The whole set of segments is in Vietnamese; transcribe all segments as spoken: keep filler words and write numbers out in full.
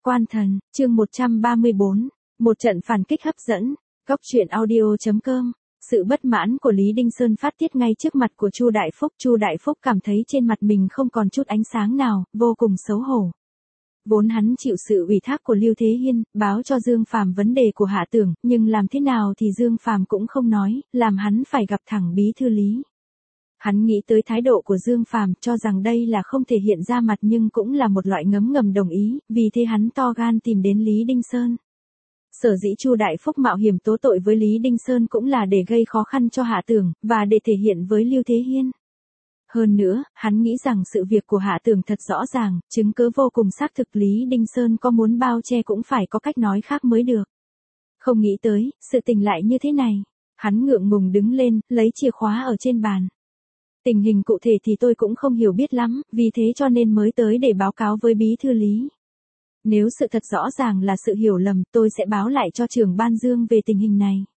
Quan Thần, chương một trăm ba mươi bốn, một trận phản kích hấp dẫn, góc truyện audio chấm com. Sự bất mãn của Lý Đinh Sơn phát tiết ngay trước mặt của Chu Đại Phúc. Chu Đại Phúc cảm thấy trên mặt mình không còn chút ánh sáng nào, vô cùng xấu hổ. Vốn hắn chịu sự ủy thác của Lưu Thế Hiên, báo cho Dương Phàm vấn đề của Hạ Tưởng, nhưng làm thế nào thì Dương Phàm cũng không nói, làm hắn phải gặp thẳng bí thư Lý. Hắn nghĩ tới thái độ của Dương Phàm, cho rằng đây là không thể hiện ra mặt nhưng cũng là một loại ngấm ngầm đồng ý, vì thế hắn to gan tìm đến Lý Đinh Sơn. Sở dĩ Chu Đại Phúc mạo hiểm tố tội với Lý Đinh Sơn cũng là để gây khó khăn cho Hạ Tưởng, và để thể hiện với Lưu Thế Hiên. Hơn nữa, hắn nghĩ rằng sự việc của Hạ Tưởng thật rõ ràng, chứng cứ vô cùng xác thực, Lý Đinh Sơn có muốn bao che cũng phải có cách nói khác mới được. Không nghĩ tới, sự tình lại như thế này. Hắn ngượng ngùng đứng lên, lấy chìa khóa ở trên bàn. Tình hình cụ thể thì tôi cũng không hiểu biết lắm, vì thế cho nên mới tới để báo cáo với bí thư Lý. Nếu sự thật rõ ràng là sự hiểu lầm, tôi sẽ báo lại cho trưởng ban Dương về tình hình này.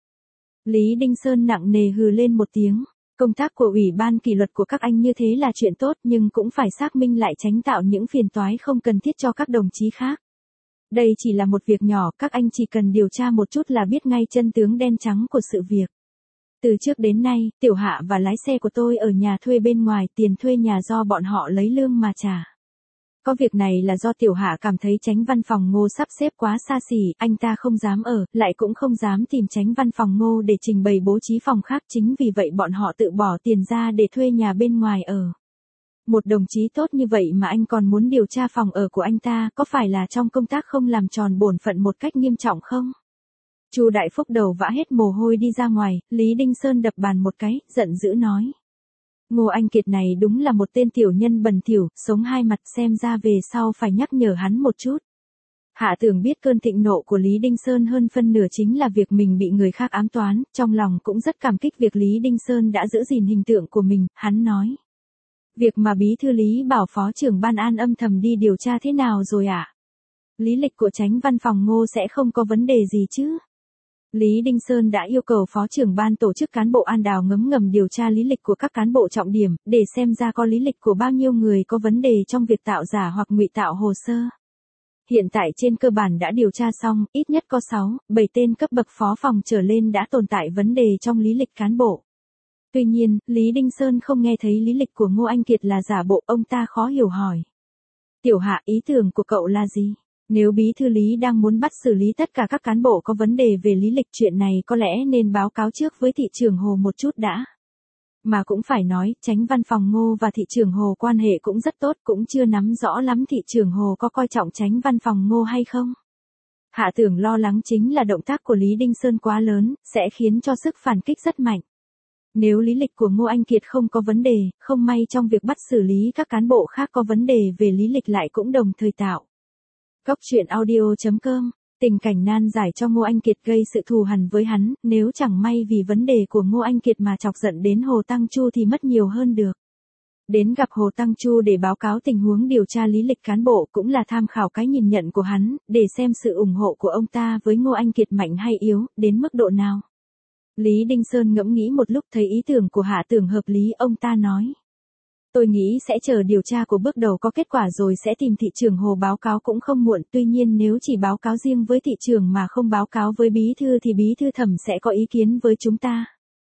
Lý Đinh Sơn nặng nề hừ lên một tiếng. Công tác của ủy ban kỷ luật của các anh như thế là chuyện tốt, nhưng cũng phải xác minh lại tránh tạo những phiền toái không cần thiết cho các đồng chí khác. Đây chỉ là một việc nhỏ, các anh chỉ cần điều tra một chút là biết ngay chân tướng đen trắng của sự việc. Từ trước đến nay, Tiểu Hạ và lái xe của tôi ở nhà thuê bên ngoài, tiền thuê nhà do bọn họ lấy lương mà trả. Có việc này là do Tiểu Hạ cảm thấy chánh văn phòng Ngô sắp xếp quá xa xỉ, anh ta không dám ở, lại cũng không dám tìm chánh văn phòng Ngô để trình bày bố trí phòng khác, chính vì vậy bọn họ tự bỏ tiền ra để thuê nhà bên ngoài ở. Một đồng chí tốt như vậy mà anh còn muốn điều tra phòng ở của anh ta, có phải là trong công tác không làm tròn bổn phận một cách nghiêm trọng không? Chu Đại Phúc đầu vã hết mồ hôi đi ra ngoài, Lý Đinh Sơn đập bàn một cái, giận dữ nói. Ngô Anh Kiệt này đúng là một tên tiểu nhân bẩn thỉu, sống hai mặt, xem ra về sau phải nhắc nhở hắn một chút. Hạ Tưởng biết cơn thịnh nộ của Lý Đinh Sơn hơn phân nửa chính là việc mình bị người khác ám toán, trong lòng cũng rất cảm kích việc Lý Đinh Sơn đã giữ gìn hình tượng của mình, hắn nói. Việc mà bí thư Lý bảo phó trưởng ban An âm thầm đi điều tra thế nào rồi ạ? À? Lý lịch của chánh văn phòng Ngô sẽ không có vấn đề gì chứ? Lý Đinh Sơn đã yêu cầu phó trưởng ban tổ chức cán bộ An Đào ngấm ngầm điều tra lý lịch của các cán bộ trọng điểm, để xem ra có lý lịch của bao nhiêu người có vấn đề trong việc tạo giả hoặc ngụy tạo hồ sơ. Hiện tại trên cơ bản đã điều tra xong, ít nhất có sáu, bảy tên cấp bậc phó phòng trở lên đã tồn tại vấn đề trong lý lịch cán bộ. Tuy nhiên, Lý Đinh Sơn không nghe thấy lý lịch của Ngô Anh Kiệt là giả bộ, ông ta khó hiểu hỏi. Tiểu Hạ, ý tưởng của cậu là gì? Nếu bí thư Lý đang muốn bắt xử lý tất cả các cán bộ có vấn đề về lý lịch, chuyện này có lẽ nên báo cáo trước với thị trưởng Hồ một chút đã. Mà cũng phải nói, chánh văn phòng Ngô và thị trưởng Hồ quan hệ cũng rất tốt, cũng chưa nắm rõ lắm thị trưởng Hồ có coi trọng chánh văn phòng Ngô hay không. Hạ Tưởng lo lắng chính là động tác của Lý Đinh Sơn quá lớn, sẽ khiến cho sức phản kích rất mạnh. Nếu lý lịch của Ngô Anh Kiệt không có vấn đề, không may trong việc bắt xử lý các cán bộ khác có vấn đề về lý lịch lại cũng đồng thời tạo. Góc truyện audio chấm com, tình cảnh nan giải cho Ngô Anh Kiệt gây sự thù hằn với hắn, nếu chẳng may vì vấn đề của Ngô Anh Kiệt mà chọc giận đến Hồ Tăng Chu thì mất nhiều hơn được. Đến gặp Hồ Tăng Chu để báo cáo tình huống điều tra lý lịch cán bộ cũng là tham khảo cái nhìn nhận của hắn, để xem sự ủng hộ của ông ta với Ngô Anh Kiệt mạnh hay yếu, đến mức độ nào. Lý Đinh Sơn ngẫm nghĩ một lúc thấy ý tưởng của Hạ Tưởng hợp lý, ông ta nói. Tôi nghĩ sẽ chờ điều tra của bước đầu có kết quả rồi sẽ tìm thị trưởng Hồ báo cáo cũng không muộn, tuy nhiên nếu chỉ báo cáo riêng với thị trưởng mà không báo cáo với bí thư thì bí thư Thẩm sẽ có ý kiến với chúng ta.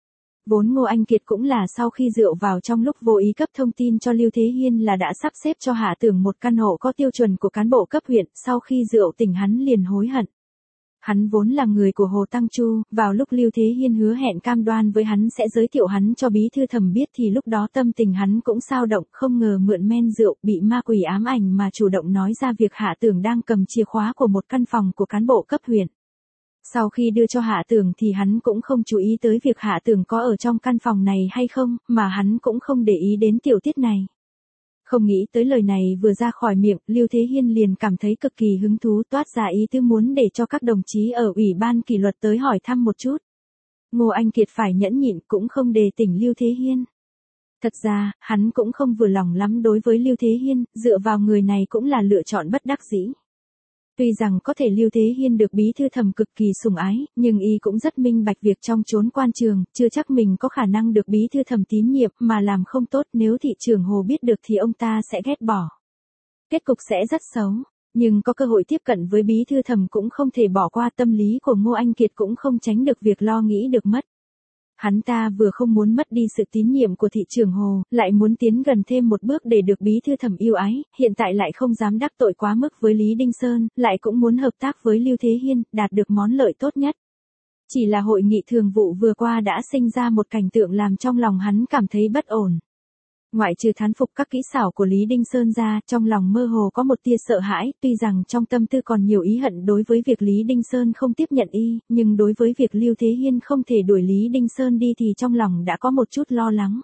Vốn Ngô Anh Kiệt cũng là sau khi rượu vào trong lúc vô ý cấp thông tin cho Lưu Thế Hiên là đã sắp xếp cho Hạ Tưởng một căn hộ có tiêu chuẩn của cán bộ cấp huyện, sau khi rượu tỉnh hắn liền hối hận. Hắn vốn là người của Hồ Tăng Chu, vào lúc Lưu Thế Hiên hứa hẹn cam đoan với hắn sẽ giới thiệu hắn cho bí thư Thẩm biết thì lúc đó tâm tình hắn cũng xao động, không ngờ mượn men rượu bị ma quỷ ám ảnh mà chủ động nói ra việc Hạ Tưởng đang cầm chìa khóa của một căn phòng của cán bộ cấp huyện. Sau khi đưa cho Hạ Tưởng thì hắn cũng không chú ý tới việc Hạ Tưởng có ở trong căn phòng này hay không, mà hắn cũng không để ý đến tiểu tiết này. Không nghĩ tới lời này vừa ra khỏi miệng, Lưu Thế Hiên liền cảm thấy cực kỳ hứng thú, toát ra ý tứ muốn để cho các đồng chí ở ủy ban kỷ luật tới hỏi thăm một chút. Ngô Anh Kiệt phải nhẫn nhịn cũng không đề tỉnh Lưu Thế Hiên. Thật ra, hắn cũng không vừa lòng lắm đối với Lưu Thế Hiên, dựa vào người này cũng là lựa chọn bất đắc dĩ. Tuy rằng có thể Lưu Thế Hiên được bí thư Thẩm cực kỳ sủng ái, nhưng y cũng rất minh bạch việc trong chốn quan trường, chưa chắc mình có khả năng được bí thư Thẩm tín nhiệm, mà làm không tốt nếu thị trưởng Hồ biết được thì ông ta sẽ ghét bỏ. Kết cục sẽ rất xấu. Nhưng có cơ hội tiếp cận với bí thư Thẩm cũng không thể bỏ qua, tâm lý của Ngô Anh Kiệt cũng không tránh được việc lo nghĩ được mất. Hắn ta vừa không muốn mất đi sự tín nhiệm của thị trưởng Hồ, lại muốn tiến gần thêm một bước để được bí thư Thẩm yêu ái, hiện tại lại không dám đắc tội quá mức với Lý Đinh Sơn, lại cũng muốn hợp tác với Lưu Thế Hiên, đạt được món lợi tốt nhất. Chỉ là hội nghị thường vụ vừa qua đã sinh ra một cảnh tượng làm trong lòng hắn cảm thấy bất ổn. Ngoại trừ thán phục các kỹ xảo của Lý Đinh Sơn ra, trong lòng mơ hồ có một tia sợ hãi, tuy rằng trong tâm tư còn nhiều ý hận đối với việc Lý Đinh Sơn không tiếp nhận y, nhưng đối với việc Lưu Thế Hiên không thể đuổi Lý Đinh Sơn đi thì trong lòng đã có một chút lo lắng.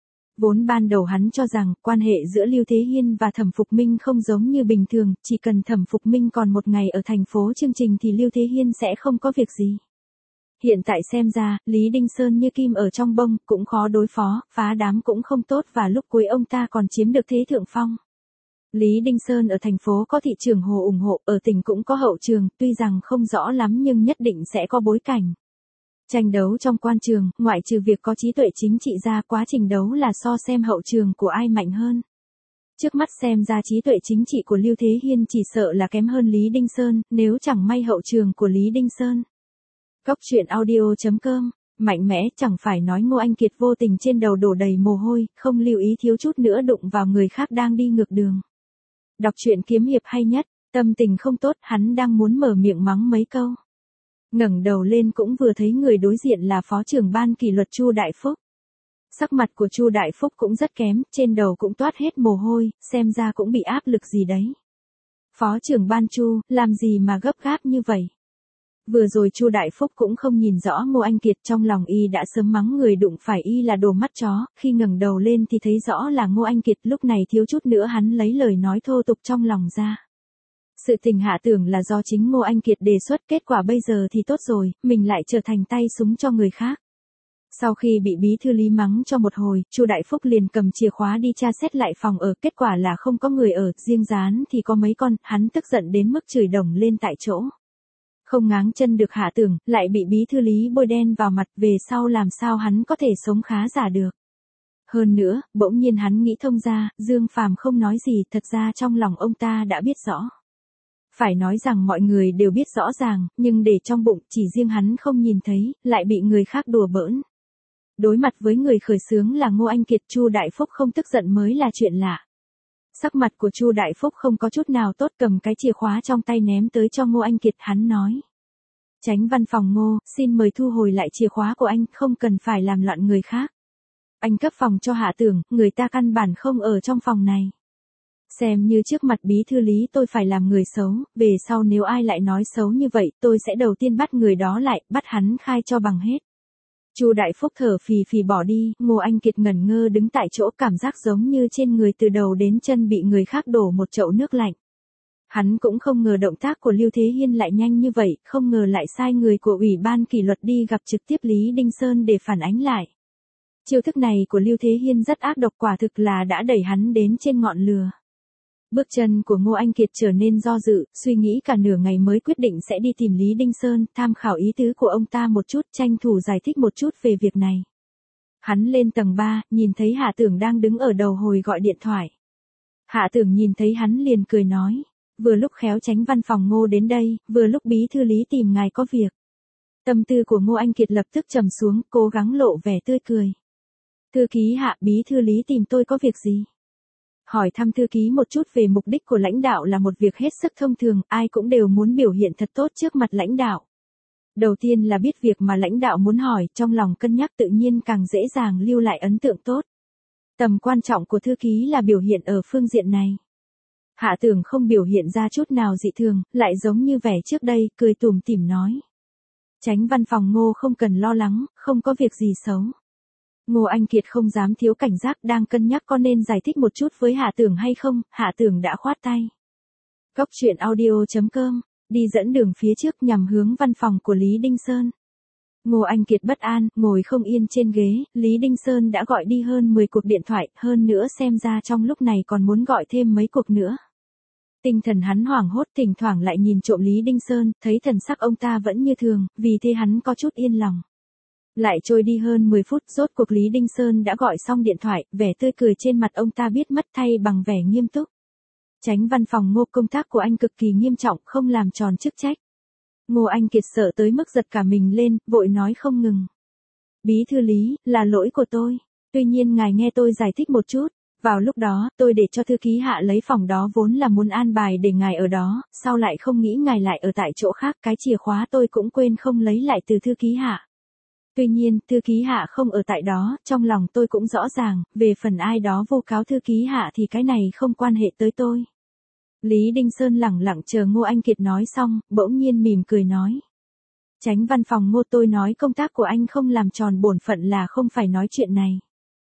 Vốn ban đầu hắn cho rằng, quan hệ giữa Lưu Thế Hiên và Thẩm Phục Minh không giống như bình thường, chỉ cần Thẩm Phục Minh còn một ngày ở thành phố chương trình thì Lưu Thế Hiên sẽ không có việc gì. Hiện tại xem ra, Lý Đinh Sơn như kim ở trong bông, cũng khó đối phó, phá đám cũng không tốt và lúc cuối ông ta còn chiếm được thế thượng phong. Lý Đinh Sơn ở thành phố có thị trường Hồ ủng hộ, ở tỉnh cũng có hậu trường, tuy rằng không rõ lắm nhưng nhất định sẽ có bối cảnh. Tranh đấu trong quan trường, ngoại trừ việc có trí tuệ chính trị ra, quá trình đấu là so xem hậu trường của ai mạnh hơn. Trước mắt xem ra trí tuệ chính trị của Lưu Thế Hiên chỉ sợ là kém hơn Lý Đinh Sơn, nếu chẳng may hậu trường của Lý Đinh Sơn. Góc truyện audio chấm com, mạnh mẽ, chẳng phải nói Ngô Anh Kiệt vô tình trên đầu đổ đầy mồ hôi, không lưu ý thiếu chút nữa đụng vào người khác đang đi ngược đường. Đọc truyện kiếm hiệp hay nhất, tâm tình không tốt, hắn đang muốn mở miệng mắng mấy câu. Ngẩng đầu lên cũng vừa thấy người đối diện là Phó trưởng ban kỷ luật Chu Đại Phúc. Sắc mặt của Chu Đại Phúc cũng rất kém, trên đầu cũng toát hết mồ hôi, xem ra cũng bị áp lực gì đấy. Phó trưởng ban Chu, làm gì mà gấp gáp như vậy? Vừa rồi Chu Đại Phúc cũng không nhìn rõ Ngô Anh Kiệt, trong lòng y đã sớm mắng người đụng phải y là đồ mắt chó, khi ngẩng đầu lên thì thấy rõ là Ngô Anh Kiệt, lúc này thiếu chút nữa hắn lấy lời nói thô tục trong lòng ra. Sự tình hạ tưởng là do chính Ngô Anh Kiệt đề xuất, kết quả bây giờ thì tốt rồi, mình lại trở thành tay súng cho người khác. Sau khi bị bí thư Lý mắng cho một hồi, Chu Đại Phúc liền cầm chìa khóa đi tra xét lại phòng ở, kết quả là không có người ở, riêng rán thì có mấy con, hắn tức giận đến mức chửi đồng lên tại chỗ. Không ngáng chân được hạ tưởng, lại bị bí thư Lý bôi đen vào mặt, về sau làm sao hắn có thể sống khá giả được. Hơn nữa, bỗng nhiên hắn nghĩ thông ra, Dương Phàm không nói gì, thật ra trong lòng ông ta đã biết rõ. Phải nói rằng mọi người đều biết rõ ràng, nhưng để trong bụng, chỉ riêng hắn không nhìn thấy, lại bị người khác đùa bỡn. Đối mặt với người khởi xướng là Ngô Anh Kiệt, Chu Đại Phúc không tức giận mới là chuyện lạ. Sắc mặt của Chu Đại Phúc không có chút nào tốt, cầm cái chìa khóa trong tay ném tới cho Ngô Anh Kiệt, hắn nói. Chánh văn phòng Ngô, xin mời thu hồi lại chìa khóa của anh, không cần phải làm loạn người khác. Anh cấp phòng cho hạ tưởng, người ta căn bản không ở trong phòng này. Xem như trước mặt bí thư Lý tôi phải làm người xấu, về sau nếu ai lại nói xấu như vậy, tôi sẽ đầu tiên bắt người đó lại, bắt hắn khai cho bằng hết. Chu Đại Phúc thở phì phì bỏ đi, Ngô Anh Kiệt ngẩn ngơ đứng tại chỗ, cảm giác giống như trên người từ đầu đến chân bị người khác đổ một chậu nước lạnh. Hắn cũng không ngờ động tác của Lưu Thế Hiên lại nhanh như vậy, không ngờ lại sai người của Ủy ban kỷ luật đi gặp trực tiếp Lý Đinh Sơn để phản ánh lại. Chiêu thức này của Lưu Thế Hiên rất ác độc, quả thực là đã đẩy hắn đến trên ngọn lửa. Bước chân của Ngô Anh Kiệt trở nên do dự, suy nghĩ cả nửa ngày mới quyết định sẽ đi tìm Lý Đinh Sơn, tham khảo ý tứ của ông ta một chút, tranh thủ giải thích một chút về việc này. Hắn lên tầng ba, nhìn thấy Hạ Tưởng đang đứng ở đầu hồi gọi điện thoại. Hạ Tưởng nhìn thấy hắn liền cười nói, vừa lúc khéo Chánh văn phòng Ngô đến đây, vừa lúc bí thư Lý tìm ngài có việc. Tâm tư của Ngô Anh Kiệt lập tức trầm xuống, cố gắng lộ vẻ tươi cười. Thư ký Hạ, bí thư Lý tìm tôi có việc gì? Hỏi thăm thư ký một chút về mục đích của lãnh đạo là một việc hết sức thông thường, ai cũng đều muốn biểu hiện thật tốt trước mặt lãnh đạo. Đầu tiên là biết việc mà lãnh đạo muốn hỏi, trong lòng cân nhắc tự nhiên càng dễ dàng lưu lại ấn tượng tốt. Tầm quan trọng của thư ký là biểu hiện ở phương diện này. Hạ Tưởng không biểu hiện ra chút nào dị thường, lại giống như vẻ trước đây, cười tủm tỉm nói. Chánh văn phòng Ngô không cần lo lắng, không có việc gì xấu. Ngô Anh Kiệt không dám thiếu cảnh giác, đang cân nhắc có nên giải thích một chút với Hạ Tưởng hay không, Hạ Tưởng đã khoát tay. Góc truyện audio chấm com, đi dẫn đường phía trước nhằm hướng văn phòng của Lý Đinh Sơn. Ngô Anh Kiệt bất an, ngồi không yên trên ghế, Lý Đinh Sơn đã gọi đi hơn mười cuộc điện thoại, hơn nữa xem ra trong lúc này còn muốn gọi thêm mấy cuộc nữa. Tinh thần hắn hoảng hốt, thỉnh thoảng lại nhìn trộm Lý Đinh Sơn, thấy thần sắc ông ta vẫn như thường, vì thế hắn có chút yên lòng. Lại trôi đi hơn mười phút, rốt cuộc Lý Đinh Sơn đã gọi xong điện thoại, vẻ tươi cười trên mặt ông ta biết mất thay bằng vẻ nghiêm túc. Chánh văn phòng Ngô, công tác của anh cực kỳ nghiêm trọng, không làm tròn chức trách. Ngô Anh Kiệt sợ tới mức giật cả mình lên, vội nói không ngừng. Bí thư Lý, là lỗi của tôi. Tuy nhiên ngài nghe tôi giải thích một chút. Vào lúc đó, tôi để cho thư ký Hạ lấy phòng đó vốn là muốn an bài để ngài ở đó, sau lại không nghĩ ngài lại ở tại chỗ khác, cái chìa khóa tôi cũng quên không lấy lại từ thư ký Hạ. Tuy nhiên, thư ký Hạ không ở tại đó, trong lòng tôi cũng rõ ràng, về phần ai đó vu cáo thư ký Hạ thì cái này không quan hệ tới tôi. Lý Đinh Sơn lẳng lặng chờ Ngô Anh Kiệt nói xong, bỗng nhiên mỉm cười nói. Chánh văn phòng Ngô, tôi nói công tác của anh không làm tròn bổn phận là không phải nói chuyện này.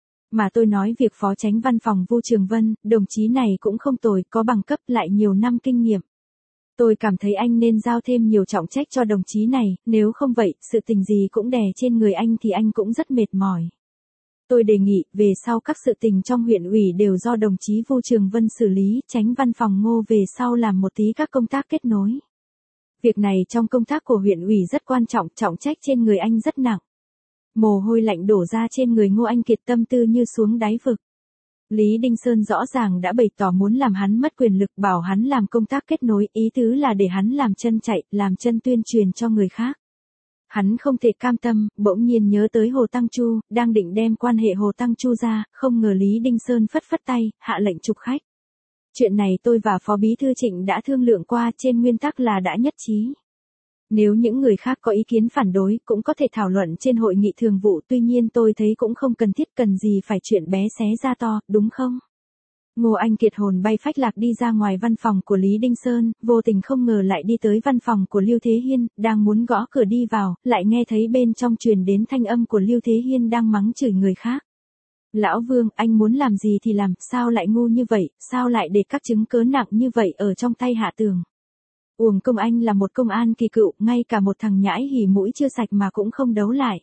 Mà tôi nói việc phó chánh văn phòng Vu Trường Vân, đồng chí này cũng không tồi, có bằng cấp lại nhiều năm kinh nghiệm. Tôi cảm thấy anh nên giao thêm nhiều trọng trách cho đồng chí này, nếu không vậy, sự tình gì cũng đè trên người anh thì anh cũng rất mệt mỏi. Tôi đề nghị, về sau các sự tình trong huyện ủy đều do đồng chí Vu Trường Vân xử lý, chánh văn phòng Ngô về sau làm một tí các công tác kết nối. Việc này trong công tác của huyện ủy rất quan trọng, trọng trách trên người anh rất nặng. Mồ hôi lạnh đổ ra trên người Ngô Anh Kiệt, tâm tư như xuống đáy vực. Lý Đinh Sơn rõ ràng đã bày tỏ muốn làm hắn mất quyền lực, bảo hắn làm công tác kết nối, ý tứ là để hắn làm chân chạy, làm chân tuyên truyền cho người khác. Hắn không thể cam tâm, bỗng nhiên nhớ tới Hồ Tăng Chu, đang định đem quan hệ Hồ Tăng Chu ra, không ngờ Lý Đinh Sơn phất phất tay, hạ lệnh chụp khách. Chuyện này tôi và Phó Bí Thư Trịnh đã thương lượng qua, trên nguyên tắc là đã nhất trí. Nếu những người khác có ý kiến phản đối, cũng có thể thảo luận trên hội nghị thường vụ, tuy nhiên tôi thấy cũng không cần thiết, cần gì phải chuyện bé xé ra to, đúng không? Ngô Anh Kiệt hồn bay phách lạc đi ra ngoài văn phòng của Lý Đinh Sơn, vô tình không ngờ lại đi tới văn phòng của Lưu Thế Hiên, đang muốn gõ cửa đi vào, lại nghe thấy bên trong truyền đến thanh âm của Lưu Thế Hiên đang mắng chửi người khác. Lão Vương, anh muốn làm gì thì làm, sao lại ngu như vậy, sao lại để các chứng cớ nặng như vậy ở trong tay Hạ Tường? Uổng công anh là một công an kỳ cựu, ngay cả một thằng nhãi hỉ mũi chưa sạch mà cũng không đấu lại.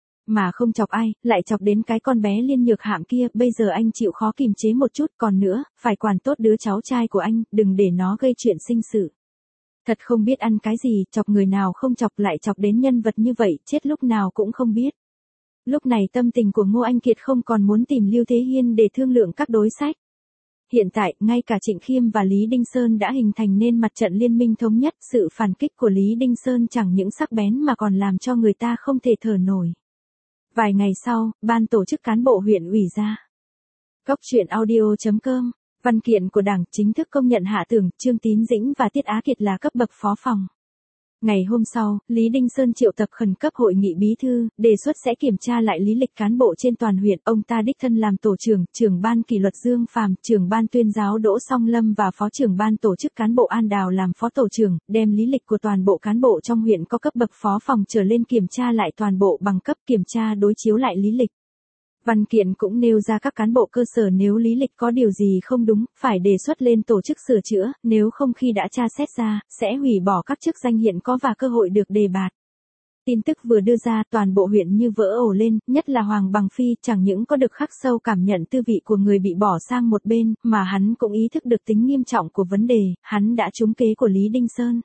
Mà không chọc ai, lại chọc đến cái con bé Liên Nhược Hạm kia, bây giờ anh chịu khó kìm chế một chút, còn nữa, phải quản tốt đứa cháu trai của anh, đừng để nó gây chuyện sinh sự. Thật không biết ăn cái gì, chọc người nào không chọc lại chọc đến nhân vật như vậy, chết lúc nào cũng không biết. Lúc này tâm tình của Ngô Anh Kiệt không còn muốn tìm Lưu Thế Hiên để thương lượng các đối sách. Hiện tại, ngay cả Trịnh Khiêm và Lý Đinh Sơn đã hình thành nên mặt trận liên minh thống nhất, sự phản kích của Lý Đinh Sơn chẳng những sắc bén mà còn làm cho người ta không thể thở nổi. Vài ngày sau, ban tổ chức cán bộ huyện ủy ra. Góc truyện audio chấm com, văn kiện của Đảng chính thức công nhận Hạ Tường, Trương Tín Dĩnh và Tiết Á Kiệt là cấp bậc phó phòng. Ngày hôm sau, Lý Đinh Sơn triệu tập khẩn cấp hội nghị bí thư, đề xuất sẽ kiểm tra lại lý lịch cán bộ trên toàn huyện. Ông ta đích thân làm tổ trưởng, trưởng ban kỷ luật Dương Phàm, trưởng ban tuyên giáo Đỗ Song Lâm và phó trưởng ban tổ chức cán bộ An Đào làm phó tổ trưởng, đem lý lịch của toàn bộ cán bộ trong huyện có cấp bậc phó phòng trở lên kiểm tra lại toàn bộ bằng cấp, kiểm tra đối chiếu lại lý lịch. Văn kiện cũng nêu ra các cán bộ cơ sở nếu lý lịch có điều gì không đúng, phải đề xuất lên tổ chức sửa chữa, nếu không khi đã tra xét ra, sẽ hủy bỏ các chức danh hiện có và cơ hội được đề bạt. Tin tức vừa đưa ra, toàn bộ huyện như vỡ ổ lên, nhất là Hoàng Bằng Phi chẳng những có được khắc sâu cảm nhận tư vị của người bị bỏ sang một bên, mà hắn cũng ý thức được tính nghiêm trọng của vấn đề, hắn đã trúng kế của Lý Đinh Sơn.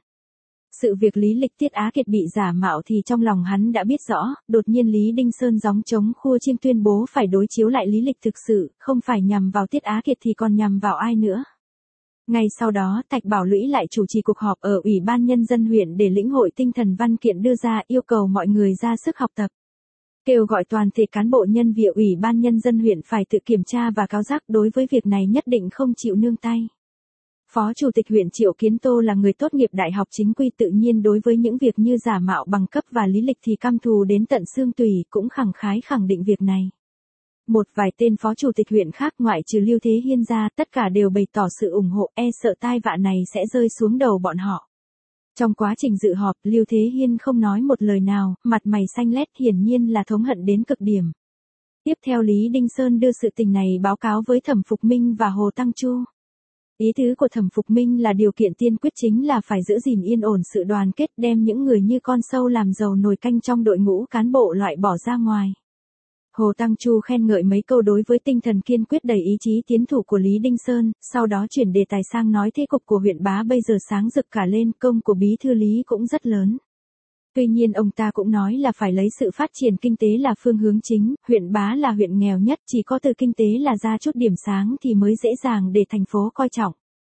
Sự việc lý lịch Tiết Á Kiệt bị giả mạo thì trong lòng hắn đã biết rõ, đột nhiên Lý Đinh Sơn gióng trống khua chiêng tuyên bố phải đối chiếu lại lý lịch thực sự, không phải nhằm vào Tiết Á Kiệt thì còn nhằm vào ai nữa. Ngay sau đó, Thạch Bảo Lũy lại chủ trì cuộc họp ở Ủy ban Nhân dân huyện để lĩnh hội tinh thần văn kiện đưa ra, yêu cầu mọi người ra sức học tập. Kêu gọi toàn thể cán bộ nhân viên Ủy ban Nhân dân huyện phải tự kiểm tra và cáo giác, đối với việc này nhất định không chịu nương tay. Phó Chủ tịch huyện Triệu Kiến Tô là người tốt nghiệp đại học chính quy, tự nhiên đối với những việc như giả mạo bằng cấp và lý lịch thì căm thù đến tận xương tủy, cũng khẳng khái khẳng định việc này. Một vài tên phó chủ tịch huyện khác ngoại trừ Lưu Thế Hiên ra, tất cả đều bày tỏ sự ủng hộ, e sợ tai vạ này sẽ rơi xuống đầu bọn họ. Trong quá trình dự họp, Lưu Thế Hiên không nói một lời nào, mặt mày xanh lét, hiển nhiên là thống hận đến cực điểm. Tiếp theo Lý Đinh Sơn đưa sự tình này báo cáo với Thẩm Phục Minh và Hồ Tăng Chu. Ý tứ của Thẩm Phục Minh là điều kiện tiên quyết chính là phải giữ gìn yên ổn sự đoàn kết, đem những người như con sâu làm dầu nồi canh trong đội ngũ cán bộ loại bỏ ra ngoài. Hồ Tăng Chu khen ngợi mấy câu đối với tinh thần kiên quyết đầy ý chí tiến thủ của Lý Đinh Sơn, sau đó chuyển đề tài sang nói thế cục của huyện Bá bây giờ sáng rực cả lên, công của bí thư Lý cũng rất lớn. Tuy nhiên ông ta cũng nói là phải lấy sự phát triển kinh tế là phương hướng chính, huyện Bá là huyện nghèo nhất, chỉ có từ kinh tế là ra chút điểm sáng thì mới dễ dàng để thành phố coi trọng.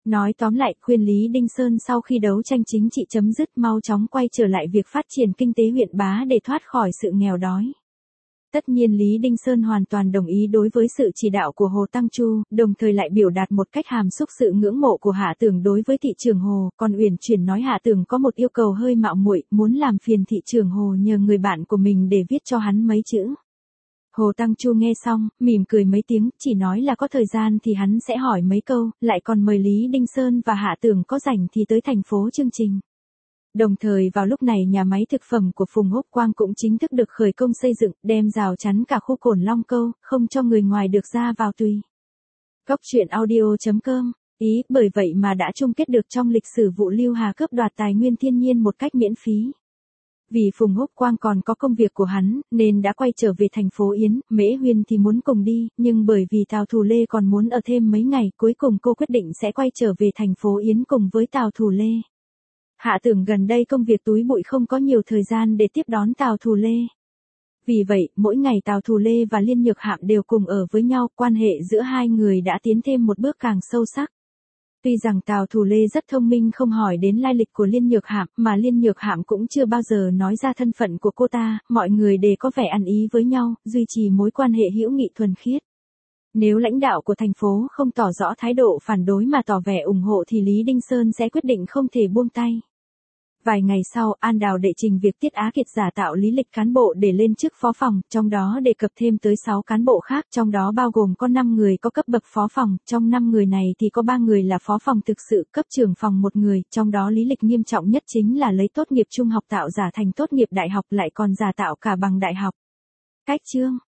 Nói tóm lại, khuyên Lý Đinh Sơn sau khi đấu tranh chính trị chấm dứt mau chóng quay trở lại việc phát triển kinh tế huyện Bá để thoát khỏi sự nghèo đói. Tất nhiên Lý Đinh Sơn hoàn toàn đồng ý đối với sự chỉ đạo của Hồ Tăng Chu, đồng thời lại biểu đạt một cách hàm xúc sự ngưỡng mộ của Hạ Tưởng đối với thị trưởng Hồ, còn uyển chuyển nói Hạ Tưởng có một yêu cầu hơi mạo muội, muốn làm phiền thị trưởng Hồ nhờ người bạn của mình để viết cho hắn mấy chữ. Hồ Tăng Chu nghe xong, mỉm cười mấy tiếng, chỉ nói là có thời gian thì hắn sẽ hỏi mấy câu, lại còn mời Lý Đinh Sơn và Hạ Tưởng có rảnh thì tới thành phố chương trình. Đồng thời vào lúc này nhà máy thực phẩm của Phùng Húc Quang cũng chính thức được khởi công xây dựng, đem rào chắn cả khu Cổn Long Câu, không cho người ngoài được ra vào tùy. Góc truyện audio chấm com, ý, bởi vậy mà đã chung kết được trong lịch sử vụ Lưu Hà cướp đoạt tài nguyên thiên nhiên một cách miễn phí. Vì Phùng Húc Quang còn có công việc của hắn, nên đã quay trở về thành phố Yến, Mễ Huyên thì muốn cùng đi, nhưng bởi vì Tào Thù Lê còn muốn ở thêm mấy ngày, cuối cùng cô quyết định sẽ quay trở về thành phố Yến cùng với Tào Thù Lê. Hạ Tưởng gần đây công việc túi bụi không có nhiều thời gian để tiếp đón Tào Thù Lê. Vì vậy, mỗi ngày Tào Thù Lê và Liên Nhược Hạm đều cùng ở với nhau, quan hệ giữa hai người đã tiến thêm một bước càng sâu sắc. Tuy rằng Tào Thù Lê rất thông minh không hỏi đến lai lịch của Liên Nhược Hạm, mà Liên Nhược Hạm cũng chưa bao giờ nói ra thân phận của cô ta, mọi người đều có vẻ ăn ý với nhau, duy trì mối quan hệ hữu nghị thuần khiết. Nếu lãnh đạo của thành phố không tỏ rõ thái độ phản đối mà tỏ vẻ ủng hộ thì Lý Đinh Sơn sẽ quyết định không thể buông tay. Vài ngày sau, An Đào đệ trình việc Tiết Á Kiệt giả tạo lý lịch cán bộ để lên chức phó phòng, trong đó đề cập thêm tới sáu cán bộ khác, trong đó bao gồm có năm người có cấp bậc phó phòng, trong năm người này thì có ba người là phó phòng thực sự, cấp trưởng phòng một người, trong đó lý lịch nghiêm trọng nhất chính là lấy tốt nghiệp trung học tạo giả thành tốt nghiệp đại học lại còn giả tạo cả bằng đại học. Cách chương